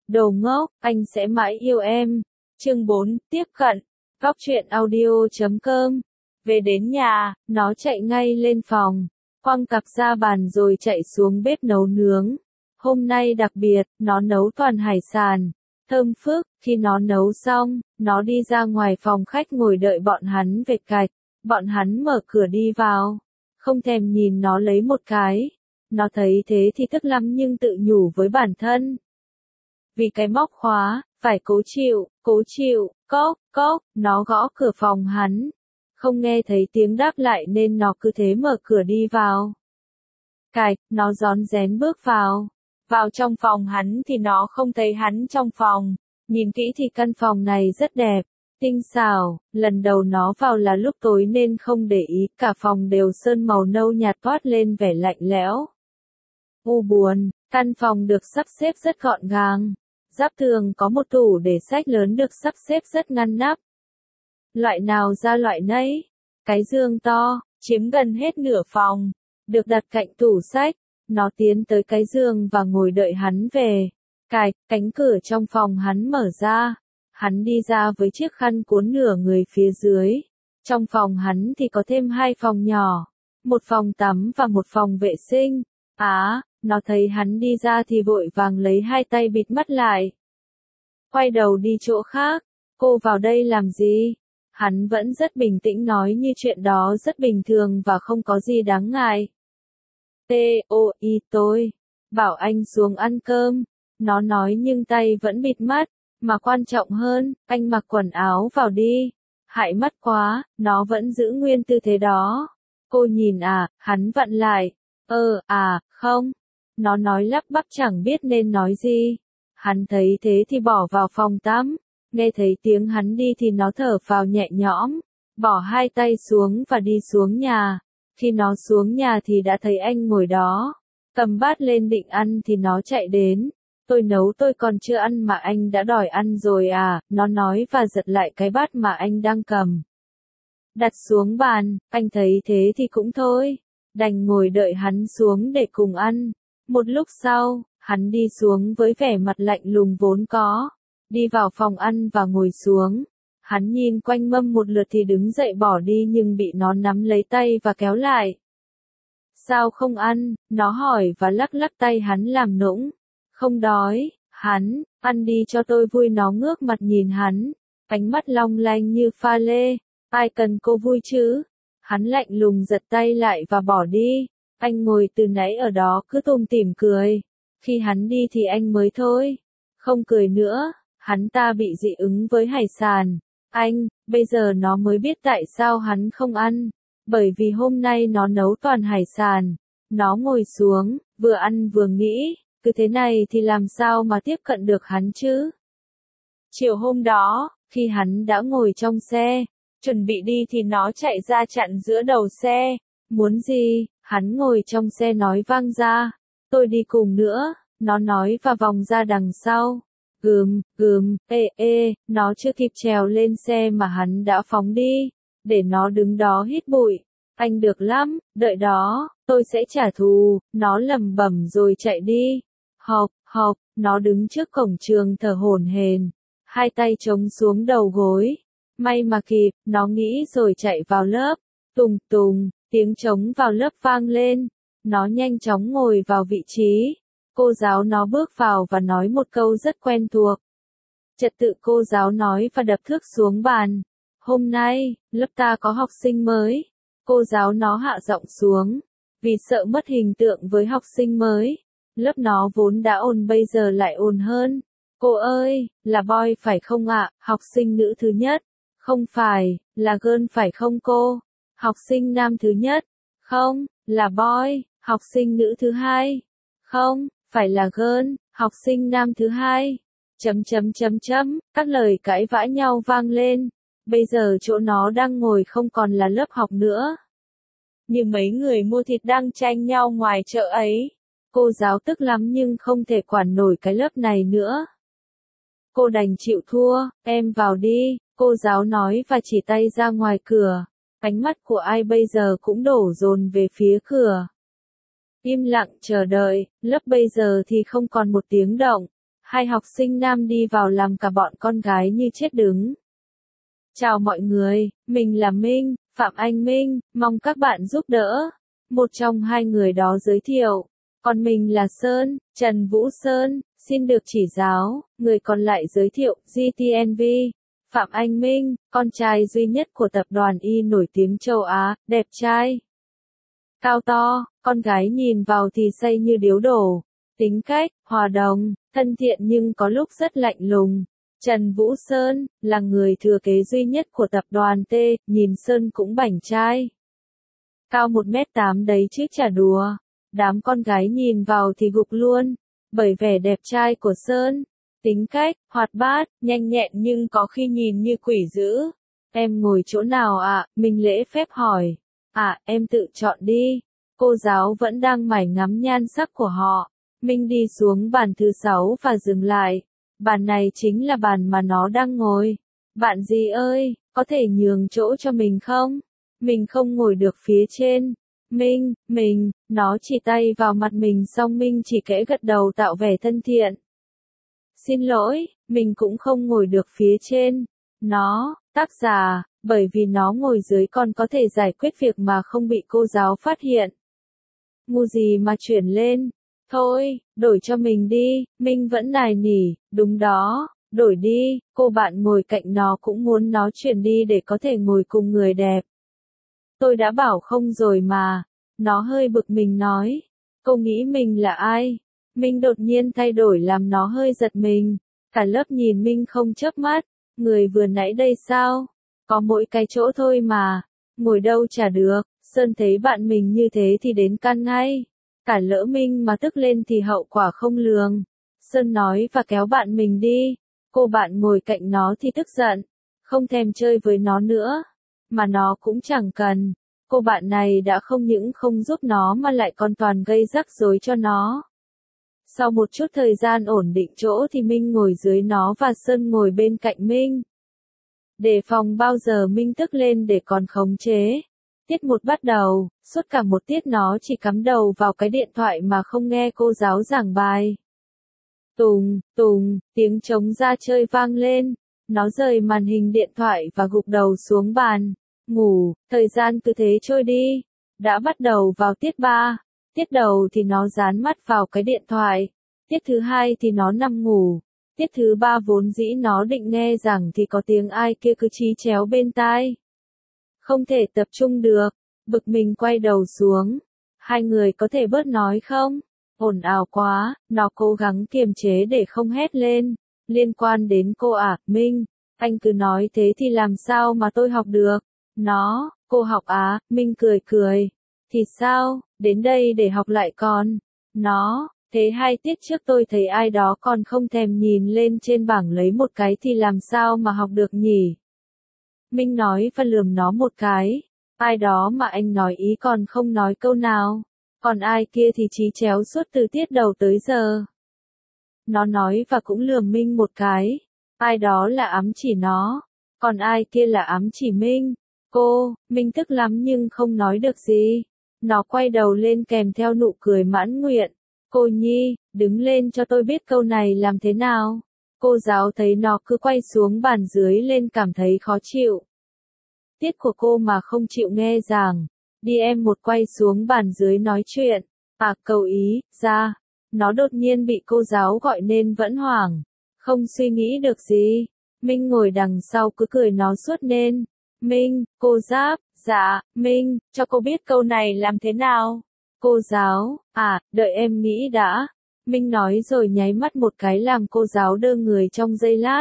Đồ ngốc, anh sẽ mãi yêu em. Chương 4, tiếp cận. Góc truyện audio.com. Về đến nhà, nó chạy ngay lên phòng, quăng cặp ra bàn rồi chạy xuống bếp nấu nướng. Hôm nay đặc biệt, nó nấu toàn hải sản, thơm phức. Khi nó nấu xong, nó đi ra ngoài phòng khách ngồi đợi bọn hắn về cạch. Bọn hắn mở cửa đi vào, không thèm nhìn nó lấy một cái. Nó thấy thế thì tức lắm nhưng tự nhủ với bản thân. Vì cái móc khóa, phải cố chịu, cốc, nó gõ cửa phòng hắn. Không nghe thấy tiếng đáp lại nên nó cứ thế mở cửa đi vào. Cạch, nó rón rén bước vào. Vào trong phòng hắn thì nó không thấy hắn trong phòng. Nhìn kỹ thì căn phòng này rất đẹp, tinh xảo. Lần đầu nó vào là lúc tối nên không để ý, cả phòng đều sơn màu nâu nhạt toát lên vẻ lạnh lẽo. Buồn, căn phòng được sắp xếp rất gọn gàng. Giáp tường có một tủ để sách lớn được sắp xếp rất ngăn nắp. Loại nào ra loại nấy. Cái giường to, chiếm gần hết nửa phòng, được đặt cạnh tủ sách. Nó tiến tới cái giường và ngồi đợi hắn về. Cánh cửa trong phòng hắn mở ra. Hắn đi ra với chiếc khăn cuốn nửa người phía dưới. Trong phòng hắn thì có thêm 2 phòng nhỏ, một phòng tắm và một phòng vệ sinh. Nó thấy hắn đi ra thì vội vàng lấy 2 tay bịt mắt lại. Quay đầu đi chỗ khác. Cô vào đây làm gì? Hắn vẫn rất bình tĩnh nói như chuyện đó rất bình thường và không có gì đáng ngại. Tôi bảo anh xuống ăn cơm. Nó nói nhưng tay vẫn bịt mắt. Mà quan trọng hơn, anh mặc quần áo vào đi. Hại mắt quá, nó vẫn giữ nguyên tư thế đó. Cô nhìn hắn vặn lại. Không. Nó nói lắp bắp chẳng biết nên nói gì. Hắn thấy thế thì bỏ vào phòng tắm. Nghe thấy tiếng hắn đi thì nó thở phào nhẹ nhõm. Bỏ 2 tay xuống và đi xuống nhà. Khi nó xuống nhà thì đã thấy anh ngồi đó. Cầm bát lên định ăn thì nó chạy đến. Tôi nấu tôi còn chưa ăn mà anh đã đòi ăn rồi à, nó nói và giật lại cái bát mà anh đang cầm. Đặt xuống bàn, anh thấy thế thì cũng thôi. Đành ngồi đợi hắn xuống để cùng ăn. Một lúc sau, hắn đi xuống với vẻ mặt lạnh lùng vốn có. Đi vào phòng ăn và ngồi xuống. Hắn nhìn quanh mâm một lượt thì đứng dậy bỏ đi nhưng bị nó nắm lấy tay và kéo lại. Sao không ăn? Nó hỏi và lắc lắc tay hắn làm nũng. Không đói, hắn, ăn đi cho tôi vui. Nó ngước mặt nhìn hắn, ánh mắt long lanh như pha lê. Ai cần cô vui chứ? Hắn lạnh lùng giật tay lại và bỏ đi. Anh ngồi từ nãy ở đó cứ tủm tỉm cười. Khi hắn đi thì anh mới thôi. Không cười nữa, hắn ta bị dị ứng với hải sản. Bây giờ nó mới biết tại sao hắn không ăn. Bởi vì hôm nay nó nấu toàn hải sản. Nó ngồi xuống, vừa ăn vừa nghĩ. Cứ thế này thì làm sao mà tiếp cận được hắn chứ? Chiều hôm đó, khi hắn đã ngồi trong xe, chuẩn bị đi thì nó chạy ra chặn giữa đầu xe. Muốn gì? Hắn ngồi trong xe nói vang ra. Tôi đi cùng nữa, nó nói và vòng ra đằng sau. Nó chưa kịp trèo lên xe mà hắn đã phóng đi. Để nó đứng đó hít bụi. Anh được lắm, đợi đó, tôi sẽ trả thù, nó lẩm bẩm rồi chạy đi. Học, nó đứng trước cổng trường thở hổn hển, 2 tay chống xuống đầu gối. May mà kịp, nó nghĩ rồi chạy vào lớp. Tùng, tiếng trống vào lớp vang lên. Nó nhanh chóng ngồi vào vị trí. Cô giáo nó bước vào và nói một câu rất quen thuộc. Trật tự, cô giáo nói và đập thước xuống bàn. Hôm nay, lớp ta có học sinh mới. Cô giáo nó hạ giọng xuống. Vì sợ mất hình tượng với học sinh mới. Lớp nó vốn đã ồn bây giờ lại ồn hơn. Cô ơi, là boy phải không ạ? Học sinh nữ thứ nhất. Không phải, là girl phải không cô? Học sinh nam thứ nhất. Không, là boy. Học sinh nữ thứ hai. Không, phải là girl. Học sinh nam thứ hai. Các lời cãi vã nhau vang lên. Bây giờ chỗ nó đang ngồi không còn là lớp học nữa. Như mấy người mua thịt đang tranh nhau ngoài chợ ấy. Cô giáo tức lắm nhưng không thể quản nổi cái lớp này nữa. Cô đành chịu thua, em vào đi, cô giáo nói và chỉ tay ra ngoài cửa. Ánh mắt của ai bây giờ cũng đổ dồn về phía cửa. Im lặng chờ đợi, lớp bây giờ thì không còn một tiếng động. Hai học sinh nam đi vào làm cả bọn con gái như chết đứng. Chào mọi người, mình là Minh, Phạm Anh Minh, mong các bạn giúp đỡ. Một trong hai người đó giới thiệu. Còn mình là Sơn, Trần Vũ Sơn, xin được chỉ giáo. Người còn lại giới thiệu, GTNV. Phạm Anh Minh, con trai duy nhất của tập đoàn Y nổi tiếng châu Á, đẹp trai. Cao to, con gái nhìn vào thì say như điếu đổ. Tính cách, hòa đồng, thân thiện nhưng có lúc rất lạnh lùng. Trần Vũ Sơn, là người thừa kế duy nhất của tập đoàn T, nhìn Sơn cũng bảnh trai. Cao 1m8 đấy chứ chả đùa. Đám con gái nhìn vào thì gục luôn, bởi vẻ đẹp trai của Sơn. Tính cách, hoạt bát, nhanh nhẹn nhưng có khi nhìn như quỷ dữ. Em ngồi chỗ nào ạ? Mình lễ phép hỏi. Em tự chọn đi. Cô giáo vẫn đang mải ngắm nhan sắc của họ. Mình đi xuống bàn thứ 6 và dừng lại. Bàn này chính là bàn mà nó đang ngồi. Bạn gì ơi, có thể nhường chỗ cho mình không? Mình không ngồi được phía trên. Mình, nó chỉ tay vào mặt mình xong mình chỉ khẽ gật đầu tạo vẻ thân thiện. Xin lỗi, mình cũng không ngồi được phía trên. Nó, tác giả, bởi vì nó ngồi dưới còn có thể giải quyết việc mà không bị cô giáo phát hiện. Ngu gì mà chuyển lên. Thôi, đổi cho mình đi, mình vẫn nài nỉ, đúng đó, đổi đi, cô bạn ngồi cạnh nó cũng muốn nó chuyển đi để có thể ngồi cùng người đẹp. Tôi đã bảo không rồi mà, nó hơi bực mình nói, cô nghĩ mình là ai? Mình đột nhiên thay đổi làm nó hơi giật mình, cả lớp nhìn mình không chớp mắt, người vừa nãy đây sao? Có mỗi cái chỗ thôi mà, ngồi đâu chả được, Sơn thấy bạn mình như thế thì đến căn ngay. Cả lỡ mình mà tức lên thì hậu quả không lường. Sơn nói và kéo bạn mình đi. Cô bạn ngồi cạnh nó thì tức giận. Không thèm chơi với nó nữa. Mà nó cũng chẳng cần. Cô bạn này đã không những không giúp nó mà lại còn toàn gây rắc rối cho nó. Sau một chút thời gian ổn định chỗ thì Minh ngồi dưới nó và Sơn ngồi bên cạnh Minh. Đề phòng bao giờ Minh tức lên để còn khống chế. Tiết 1 bắt đầu, suốt cả một tiết nó chỉ cắm đầu vào cái điện thoại mà không nghe cô giáo giảng bài. Tùng, tiếng trống ra chơi vang lên. Nó rời màn hình điện thoại và gục đầu xuống bàn. Ngủ, thời gian cứ thế trôi đi. Đã bắt đầu vào tiết 3. Tiết đầu thì nó dán mắt vào cái điện thoại. Tiết thứ 2 thì nó nằm ngủ. Tiết thứ 3 vốn dĩ nó định nghe giảng thì có tiếng ai kia cứ chí chéo bên tai. Không thể tập trung được, bực mình quay đầu xuống. Hai người có thể bớt nói không? Ồn ào quá, nó cố gắng kiềm chế để không hét lên. Liên quan đến cô Minh, anh cứ nói thế thì làm sao mà tôi học được? Nó, cô học Minh cười. Thì sao, đến đây để học lại con. Nó, thế 2 tiết trước tôi thấy ai đó còn không thèm nhìn lên trên bảng lấy một cái thì làm sao mà học được nhỉ? Minh nói và lườm nó một cái. Ai đó mà anh nói ý còn không nói câu nào. Còn ai kia thì chí chéo suốt từ tiết đầu tới giờ. Nó nói và cũng lườm Minh một cái. Ai đó là ám chỉ nó. Còn ai kia là ám chỉ Minh. Minh tức lắm nhưng không nói được gì. Nó quay đầu lên kèm theo nụ cười mãn nguyện. Cô Nhi, đứng lên cho tôi biết câu này làm thế nào. Cô giáo thấy nó cứ quay xuống bàn dưới lên cảm thấy khó chịu. Tiết của cô mà không chịu nghe giảng. Đi em một quay xuống bàn dưới nói chuyện. Cầu ý, ra. Nó đột nhiên bị cô giáo gọi nên vẫn hoảng. Không suy nghĩ được gì. Minh ngồi đằng sau cứ cười nó suốt nên. Minh, cô Giáp, dạ, Minh, cho cô biết câu này làm thế nào. Cô giáo, đợi em nghĩ đã. Minh nói rồi nháy mắt một cái làm cô giáo đơ người trong giây lát.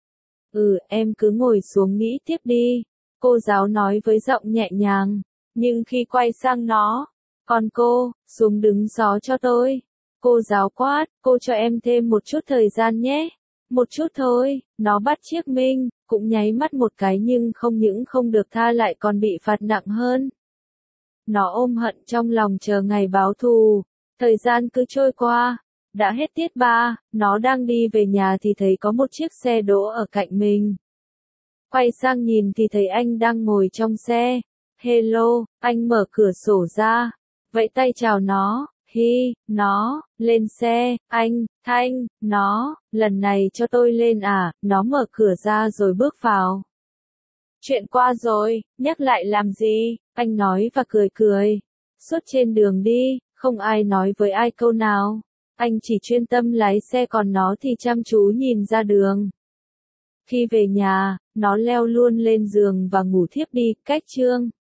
Em cứ ngồi xuống nghĩ tiếp đi. Cô giáo nói với giọng nhẹ nhàng. Nhưng khi quay sang nó, còn cô, xuống đứng gió cho tôi. Cô giáo quát, cô cho em thêm một chút thời gian nhé. Một chút thôi, nó bắt chiếc Minh, cũng nháy mắt một cái nhưng không những không được tha lại còn bị phạt nặng hơn. Nó ôm hận trong lòng chờ ngày báo thù. Thời gian cứ trôi qua. Đã hết tiết 3, nó đang đi về nhà thì thấy có một chiếc xe đỗ ở cạnh mình. Quay sang nhìn thì thấy anh đang ngồi trong xe. Hello, anh mở cửa sổ ra. Vẫy tay chào nó. Hi, nó, lên xe, anh, Thanh, nó, lần này cho tôi lên à, nó mở cửa ra rồi bước vào. Chuyện qua rồi, nhắc lại làm gì, anh nói và cười cười. Suốt trên đường đi, không ai nói với ai câu nào. Anh chỉ chuyên tâm lái xe còn nó thì chăm chú nhìn ra đường. Khi về nhà, nó leo luôn lên giường và ngủ thiếp đi, cách chương.